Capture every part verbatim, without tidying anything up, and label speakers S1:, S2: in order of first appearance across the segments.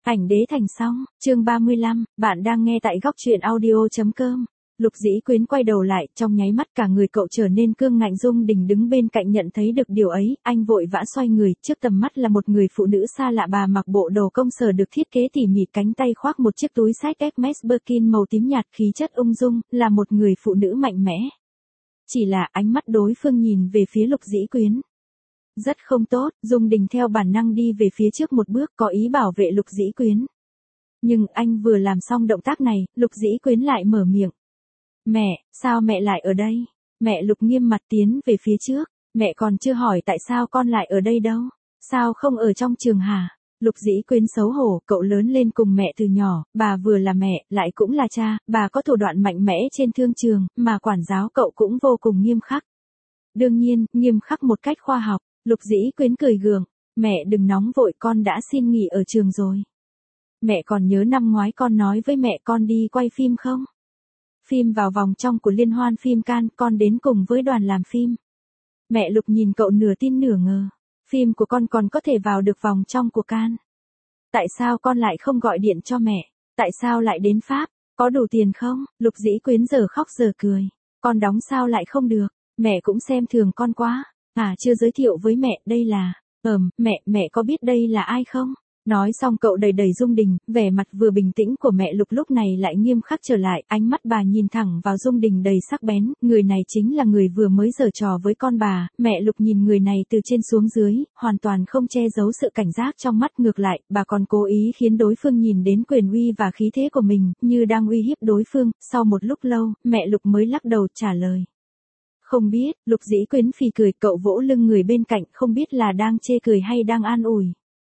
S1: Ảnh đế thành xong, chương ba mươi lăm, bạn đang nghe tại góc truyện audio.com. Lục Dĩ Quyến quay đầu lại, trong nháy mắt cả người cậu trở nên cương ngạnh. Dung Đình đứng bên cạnh nhận thấy được điều ấy, anh vội vã xoay người, trước tầm mắt là một người phụ nữ xa lạ. Bà mặc bộ đồ công sở được thiết kế tỉ mỉ, cánh tay khoác một chiếc túi xách Hermes Birkin màu tím nhạt, khí chất ung dung, là một người phụ nữ mạnh mẽ. Chỉ là ánh mắt đối phương nhìn về phía Lục Dĩ Quyến rất không tốt. Dung Đình theo bản năng đi về phía trước một bước, có ý bảo vệ Lục Dĩ Quyến. Nhưng anh vừa làm xong động tác này, Lục Dĩ Quyến lại mở miệng. Mẹ, sao mẹ lại ở đây? Mẹ Lục nghiêm mặt tiến về phía trước. Mẹ còn chưa hỏi tại sao con lại ở đây đâu? Sao không ở trong trường hả? Lục Dĩ Quyến xấu hổ, cậu lớn lên cùng mẹ từ nhỏ, bà vừa là mẹ, lại cũng là cha, bà có thủ đoạn mạnh mẽ trên thương trường, mà quản giáo cậu cũng vô cùng nghiêm khắc. Đương nhiên, nghiêm khắc một cách khoa học. Lục Dĩ Quyến cười gượng, mẹ đừng nóng vội, con đã xin nghỉ ở trường rồi. Mẹ còn nhớ năm ngoái con nói với mẹ con đi quay phim không? Phim vào vòng trong của liên hoan phim Cannes, con đến cùng với đoàn làm phim. Mẹ Lục nhìn cậu nửa tin nửa ngờ, phim của con còn có thể vào được vòng trong của Cannes. Tại sao con lại không gọi điện cho mẹ? Tại sao lại đến Pháp? Có đủ tiền không? Lục Dĩ Quyến giờ khóc giờ cười, con đóng sao lại không được? Mẹ cũng xem thường con quá. À, chưa giới thiệu với mẹ, đây là, ờm, mẹ, mẹ có biết đây là ai không? Nói xong cậu đầy đầy Dung Đình, vẻ mặt vừa bình tĩnh của mẹ Lục lúc này lại nghiêm khắc trở lại, ánh mắt bà nhìn thẳng vào Dung Đình đầy sắc bén, người này chính là người vừa mới giở trò với con bà. Mẹ Lục nhìn người này từ trên xuống dưới, hoàn toàn không che giấu sự cảnh giác trong mắt, ngược lại, bà còn cố ý khiến đối phương nhìn đến quyền uy và khí thế của mình, như đang uy hiếp đối phương. Sau một lúc lâu, mẹ Lục mới lắc đầu trả lời. Không biết. Lục Dĩ Quyến phì cười, cậu vỗ lưng người bên cạnh, không biết là đang chê cười hay đang an ủi.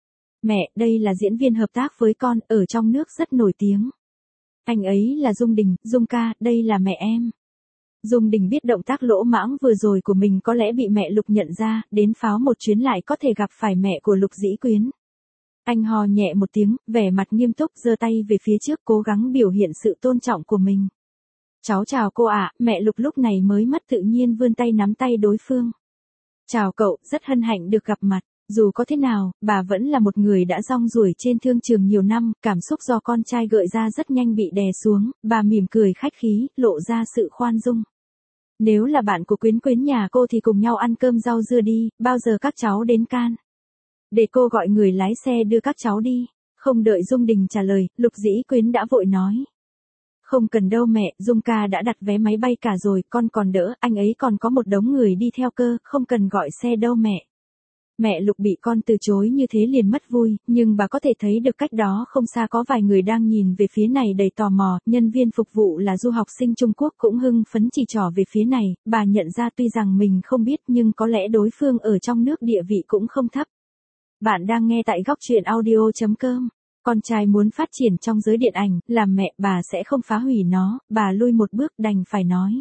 S1: Mẹ, đây là diễn viên hợp tác với con, ở trong nước rất nổi tiếng. Anh ấy là Dung Đình, Dung ca, đây là mẹ em. Dung Đình biết động tác lỗ mãng vừa rồi của mình có lẽ bị mẹ Lục nhận ra, đến pháo một chuyến lại có thể gặp phải mẹ của Lục Dĩ Quyến. Anh hò nhẹ một tiếng, vẻ mặt nghiêm túc, giơ tay về phía trước, cố gắng biểu hiện sự tôn trọng của mình. Cháu chào cô ạ. Mẹ Lục lúc này mới mất tự nhiên vươn tay nắm tay đối phương. Chào cậu, rất hân hạnh được gặp mặt. Dù có thế nào, bà vẫn là một người đã rong ruổi trên thương trường nhiều năm, cảm xúc do con trai gợi ra rất nhanh bị đè xuống, bà mỉm cười khách khí, lộ ra sự khoan dung. Nếu là bạn của Quyến Quyến nhà cô thì cùng nhau ăn cơm rau dưa đi, bao giờ các cháu đến Cannes? Để cô gọi người lái xe đưa các cháu đi. Không đợi Dung Đình trả lời, Lục Dĩ Quyến đã vội nói. Không cần đâu mẹ, Dung ca đã đặt vé máy bay cả rồi, con còn đỡ, anh ấy còn có một đống người đi theo cơ, không cần gọi xe đâu mẹ. Mẹ Lục bị con từ chối như thế liền mất vui, nhưng bà có thể thấy được cách đó không xa có vài người đang nhìn về phía này đầy tò mò, nhân viên phục vụ là du học sinh Trung Quốc cũng hưng phấn chỉ trỏ về phía này, bà nhận ra tuy rằng mình không biết nhưng có lẽ đối phương ở trong nước địa vị cũng không thấp. Bạn đang nghe tại góc truyện audio.com. Con trai muốn phát triển trong giới điện ảnh, làm mẹ bà sẽ không phá hủy nó, bà lui một bước đành phải nói.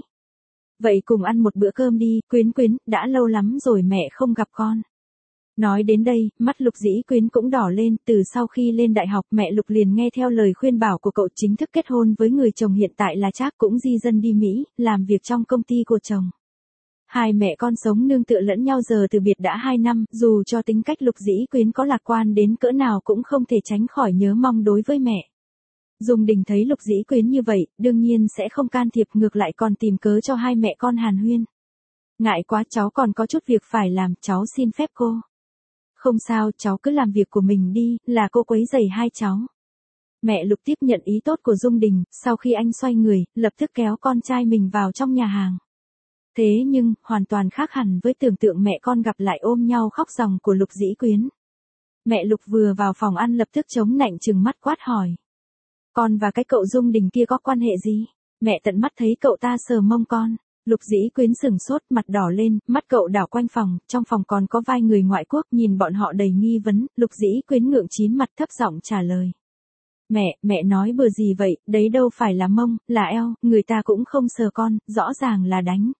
S1: Vậy cùng ăn một bữa cơm đi, Quyến Quyến, đã lâu lắm rồi mẹ không gặp con. Nói đến đây, mắt Lục Dĩ Quyến cũng đỏ lên, từ sau khi lên đại học mẹ Lục liền nghe theo lời khuyên bảo của cậu, chính thức kết hôn với người chồng hiện tại là Trác, cũng di dân đi Mỹ, làm việc trong công ty của chồng. Hai mẹ con sống nương tựa lẫn nhau giờ từ biệt đã hai năm, dù cho tính cách Lục Dĩ Quyến có lạc quan đến cỡ nào cũng không thể tránh khỏi nhớ mong đối với mẹ. Dung Đình thấy Lục Dĩ Quyến như vậy, đương nhiên sẽ không can thiệp, ngược lại còn tìm cớ cho hai mẹ con hàn huyên. Ngại quá, cháu còn có chút việc phải làm, cháu xin phép cô. Không sao, cháu cứ làm việc của mình đi, là cô quấy rầy hai cháu. Mẹ Lục tiếp nhận ý tốt của Dung Đình, sau khi anh xoay người, lập tức kéo con trai mình vào trong nhà hàng. Thế nhưng, hoàn toàn khác hẳn với tưởng tượng mẹ con gặp lại ôm nhau khóc ròng của Lục Dĩ Quyến. Mẹ Lục vừa vào phòng ăn lập tức chống nạnh trừng mắt quát hỏi. Con và cái cậu Dung Đình kia có quan hệ gì? Mẹ tận mắt thấy cậu ta sờ mông con. Lục Dĩ Quyến sửng sốt, mặt đỏ lên, mắt cậu đảo quanh phòng, trong phòng còn có vài người ngoại quốc, nhìn bọn họ đầy nghi vấn, Lục Dĩ Quyến ngượng chín mặt thấp giọng trả lời. Mẹ, mẹ nói bừa gì vậy, đấy đâu phải là mông, là eo, người ta cũng không sờ con, rõ ràng là đánh.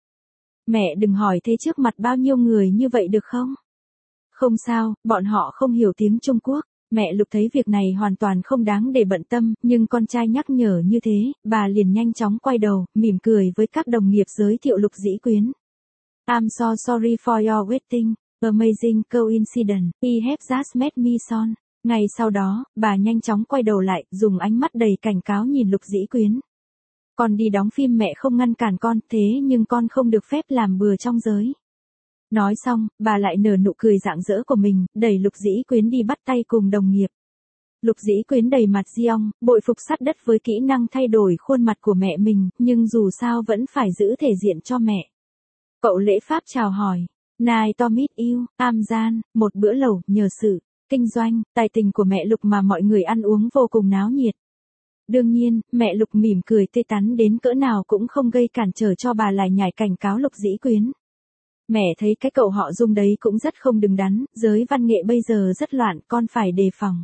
S1: Mẹ đừng hỏi thế trước mặt bao nhiêu người như vậy được không? Không sao, bọn họ không hiểu tiếng Trung Quốc. Mẹ Lục thấy việc này hoàn toàn không đáng để bận tâm, nhưng con trai nhắc nhở như thế, bà liền nhanh chóng quay đầu, mỉm cười với các đồng nghiệp giới thiệu Lục Dĩ Quyến. I'm so sorry for your waiting, amazing coincidence, he has just met me son. Ngay sau đó, bà nhanh chóng quay đầu lại, dùng ánh mắt đầy cảnh cáo nhìn Lục Dĩ Quyến. Con đi đóng phim mẹ không ngăn cản con, thế nhưng con không được phép làm bừa trong giới. Nói xong, bà lại nở nụ cười rạng rỡ của mình, đẩy Lục Dĩ Quyến đi bắt tay cùng đồng nghiệp. Lục Dĩ Quyến đầy mặt giong, bội phục sát đất với kỹ năng thay đổi khuôn mặt của mẹ mình, nhưng dù sao vẫn phải giữ thể diện cho mẹ. Cậu lễ phép chào hỏi. Nice to meet you, am Gian, một bữa lẩu, nhờ sự kinh doanh, tài tình của mẹ Lục mà mọi người ăn uống vô cùng náo nhiệt. Đương nhiên, mẹ Lục mỉm cười tươi tắn đến cỡ nào cũng không gây cản trở cho bà lải nhải cảnh cáo Lục Dĩ Quyến. Mẹ thấy cái cậu họ Dung đấy cũng rất không đứng đắn, giới văn nghệ bây giờ rất loạn, con phải đề phòng.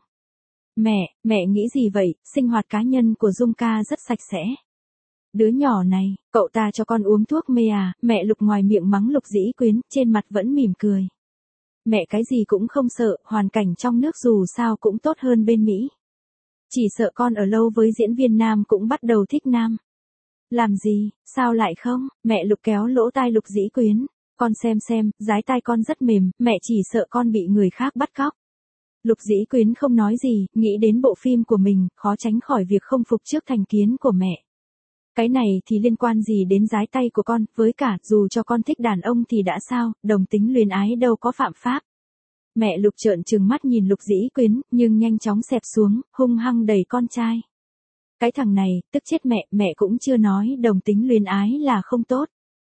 S1: Mẹ, mẹ nghĩ gì vậy, sinh hoạt cá nhân của Dung ca rất sạch sẽ. Đứa nhỏ này, cậu ta cho con uống thuốc mê à, mẹ Lục ngoài miệng mắng Lục Dĩ Quyến, trên mặt vẫn mỉm cười. Mẹ cái gì cũng không sợ, hoàn cảnh trong nước dù sao cũng tốt hơn bên Mỹ. Chỉ sợ con ở lâu với diễn viên nam cũng bắt đầu thích nam. Làm gì, sao lại không, mẹ Lục kéo lỗ tai Lục Dĩ Quyến. Con xem xem, dái tai con rất mềm, mẹ chỉ sợ con bị người khác bắt cóc. Lục Dĩ Quyến không nói gì, nghĩ đến bộ phim của mình, khó tránh khỏi việc không phục trước thành kiến của mẹ. Cái này thì liên quan gì đến dái tay của con, với cả, dù cho con thích đàn ông thì đã sao, đồng tính luyến ái đâu có phạm pháp. Mẹ Lục trợn trừng mắt nhìn Lục Dĩ Quyến, nhưng nhanh chóng xẹp xuống, hung hăng đẩy con trai. Cái thằng này, tức chết mẹ, mẹ cũng chưa nói đồng tính luyến ái là không tốt.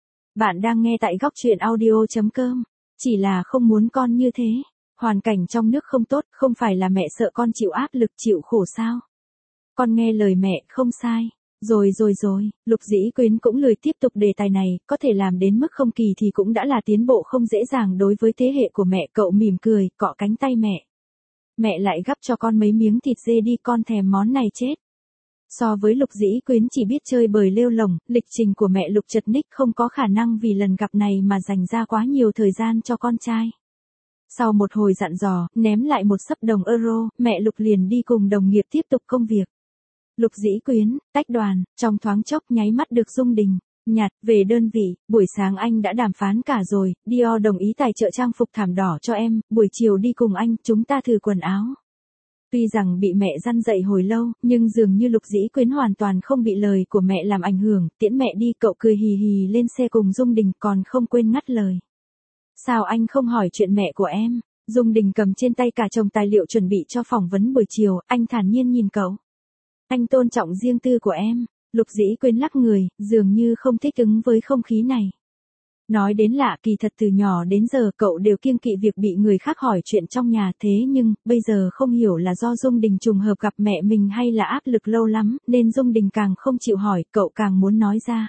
S1: Bạn đang nghe tại góc truyện audio chấm com, chỉ là không muốn con như thế. Hoàn cảnh trong nước không tốt, không phải là mẹ sợ con chịu áp lực chịu khổ sao. Con nghe lời mẹ, không sai. Rồi rồi rồi, Lục Dĩ Quyến cũng lười tiếp tục đề tài này, có thể làm đến mức không kỳ thì cũng đã là tiến bộ không dễ dàng đối với thế hệ của mẹ. Cậu mỉm cười, cọ cánh tay mẹ. Mẹ lại gắp cho con mấy miếng thịt dê đi, con thèm món này chết. So với Lục Dĩ Quyến chỉ biết chơi bời lêu lổng, lịch trình của mẹ Lục chật ních không có khả năng vì lần gặp này mà dành ra quá nhiều thời gian cho con trai. Sau một hồi dặn dò, ném lại một xấp đồng euro, mẹ Lục liền đi cùng đồng nghiệp tiếp tục công việc. Lục Dĩ Quyến, tách đoàn, trong thoáng chốc nháy mắt được Dung Đình. Nhạt, về đơn vị, buổi sáng anh đã đàm phán cả rồi, Dior đồng ý tài trợ trang phục thảm đỏ cho em, buổi chiều đi cùng anh, chúng ta thử quần áo. Tuy rằng bị mẹ răn dậy hồi lâu, nhưng dường như Lục Dĩ Quyến hoàn toàn không bị lời của mẹ làm ảnh hưởng, tiễn mẹ đi, cậu cười hì hì lên xe cùng Dung Đình, còn không quên ngắt lời. Sao anh không hỏi chuyện mẹ của em? Dung Đình cầm trên tay cả chồng tài liệu chuẩn bị cho phỏng vấn buổi chiều, anh thản nhiên nhìn cậu. Anh tôn trọng riêng tư của em. Lục Dĩ Quyến lắc người, dường như không thích ứng với không khí này. Nói đến lạ, kỳ thật từ nhỏ đến giờ cậu đều kiêng kỵ việc bị người khác hỏi chuyện trong nhà, thế nhưng, bây giờ không hiểu là do Dung Đình trùng hợp gặp mẹ mình hay là áp lực lâu lắm, nên Dung Đình càng không chịu hỏi, cậu càng muốn nói ra.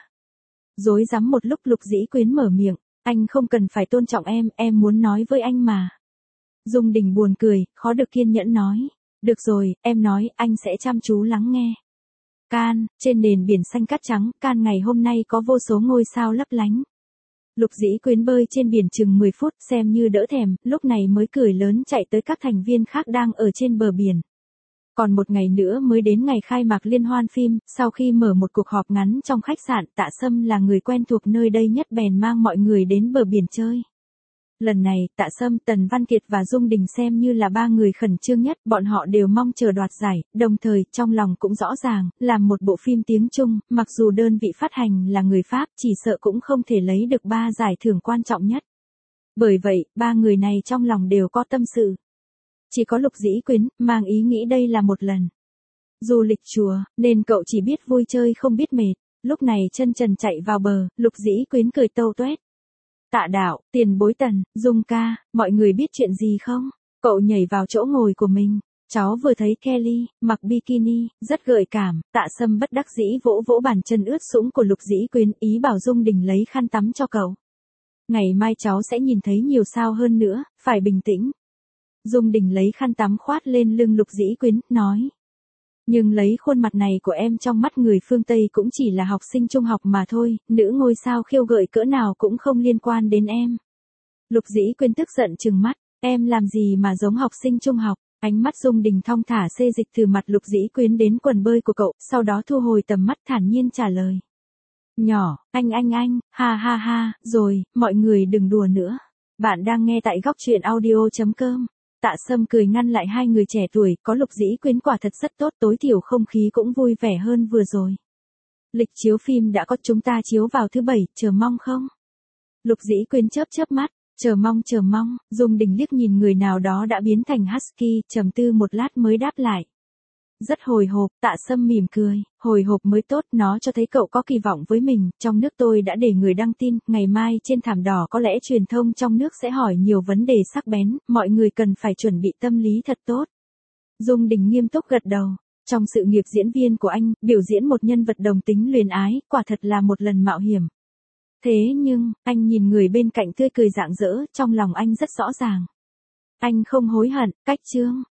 S1: Rối rắm một lúc Lục Dĩ Quyến mở miệng, anh không cần phải tôn trọng em, em muốn nói với anh mà. Dung Đình buồn cười, khó được kiên nhẫn nói. Được rồi, em nói, anh sẽ chăm chú lắng nghe. Can, trên nền biển xanh cát trắng, Can ngày hôm nay có vô số ngôi sao lấp lánh. Lục Dĩ Quyến bơi trên biển chừng mười phút, xem như đỡ thèm, lúc này mới cười lớn chạy tới các thành viên khác đang ở trên bờ biển. Còn một ngày nữa mới đến ngày khai mạc liên hoan phim, sau khi mở một cuộc họp ngắn trong khách sạn, Tạ Sâm là người quen thuộc nơi đây nhất bèn mang mọi người đến bờ biển chơi. Lần này, Tạ Sâm, Tần Văn Kiệt và Dung Đình xem như là ba người khẩn trương nhất, bọn họ đều mong chờ đoạt giải, đồng thời, trong lòng cũng rõ ràng, làm một bộ phim tiếng Trung, mặc dù đơn vị phát hành là người Pháp, chỉ sợ cũng không thể lấy được ba giải thưởng quan trọng nhất. Bởi vậy, ba người này trong lòng đều có tâm sự. Chỉ có Lục Dĩ Quyến, mang ý nghĩ đây là một lần du lịch chùa, nên cậu chỉ biết vui chơi không biết mệt. Lúc này chân trần chạy vào bờ, Lục Dĩ Quyến cười tâu tuét. Tạ đạo, tiền bối Tần, Dung ca, mọi người biết chuyện gì không? Cậu nhảy vào chỗ ngồi của mình. Cháu vừa thấy Kelly, mặc bikini, rất gợi cảm, Tạ Sâm bất đắc dĩ vỗ vỗ bàn chân ướt sũng của Lục Dĩ Quyến, ý bảo Dung Đình lấy khăn tắm cho cậu. Ngày mai cháu sẽ nhìn thấy nhiều sao hơn nữa, phải bình tĩnh. Dung Đình lấy khăn tắm khoát lên lưng Lục Dĩ Quyến, nói. Nhưng lấy khuôn mặt này của em trong mắt người phương Tây cũng chỉ là học sinh trung học mà thôi, nữ ngôi sao khiêu gợi cỡ nào cũng không liên quan đến em. Lục Dĩ Quyến tức giận trừng mắt, em làm gì mà giống học sinh trung học, ánh mắt Dung Đình thong thả xê dịch từ mặt Lục Dĩ Quyến đến quần bơi của cậu, sau đó thu hồi tầm mắt thản nhiên trả lời. Nhỏ, anh anh anh, ha ha ha, rồi, mọi người đừng đùa nữa. Bạn đang nghe tại góc truyện audio chấm com. Tạ Sâm cười ngăn lại hai người trẻ tuổi, có Lục Dĩ Quyến quả thật rất tốt, tối thiểu không khí cũng vui vẻ hơn vừa rồi. Lịch chiếu phim đã có, chúng ta chiếu vào thứ bảy, chờ mong không? Lục Dĩ Quyến chớp chớp mắt, chờ mong chờ mong, Dung Đình liếc nhìn người nào đó đã biến thành husky, trầm tư một lát mới đáp lại. Rất hồi hộp, Tạ Sâm mỉm cười, hồi hộp mới tốt, nó cho thấy cậu có kỳ vọng với mình, trong nước tôi đã để người đăng tin, ngày mai trên thảm đỏ có lẽ truyền thông trong nước sẽ hỏi nhiều vấn đề sắc bén, mọi người cần phải chuẩn bị tâm lý thật tốt. Dung Đình nghiêm túc gật đầu, trong sự nghiệp diễn viên của anh, biểu diễn một nhân vật đồng tính luyến ái, quả thật là một lần mạo hiểm. Thế nhưng, anh nhìn người bên cạnh tươi cười rạng rỡ, trong lòng anh rất rõ ràng. Anh không hối hận, cách chương.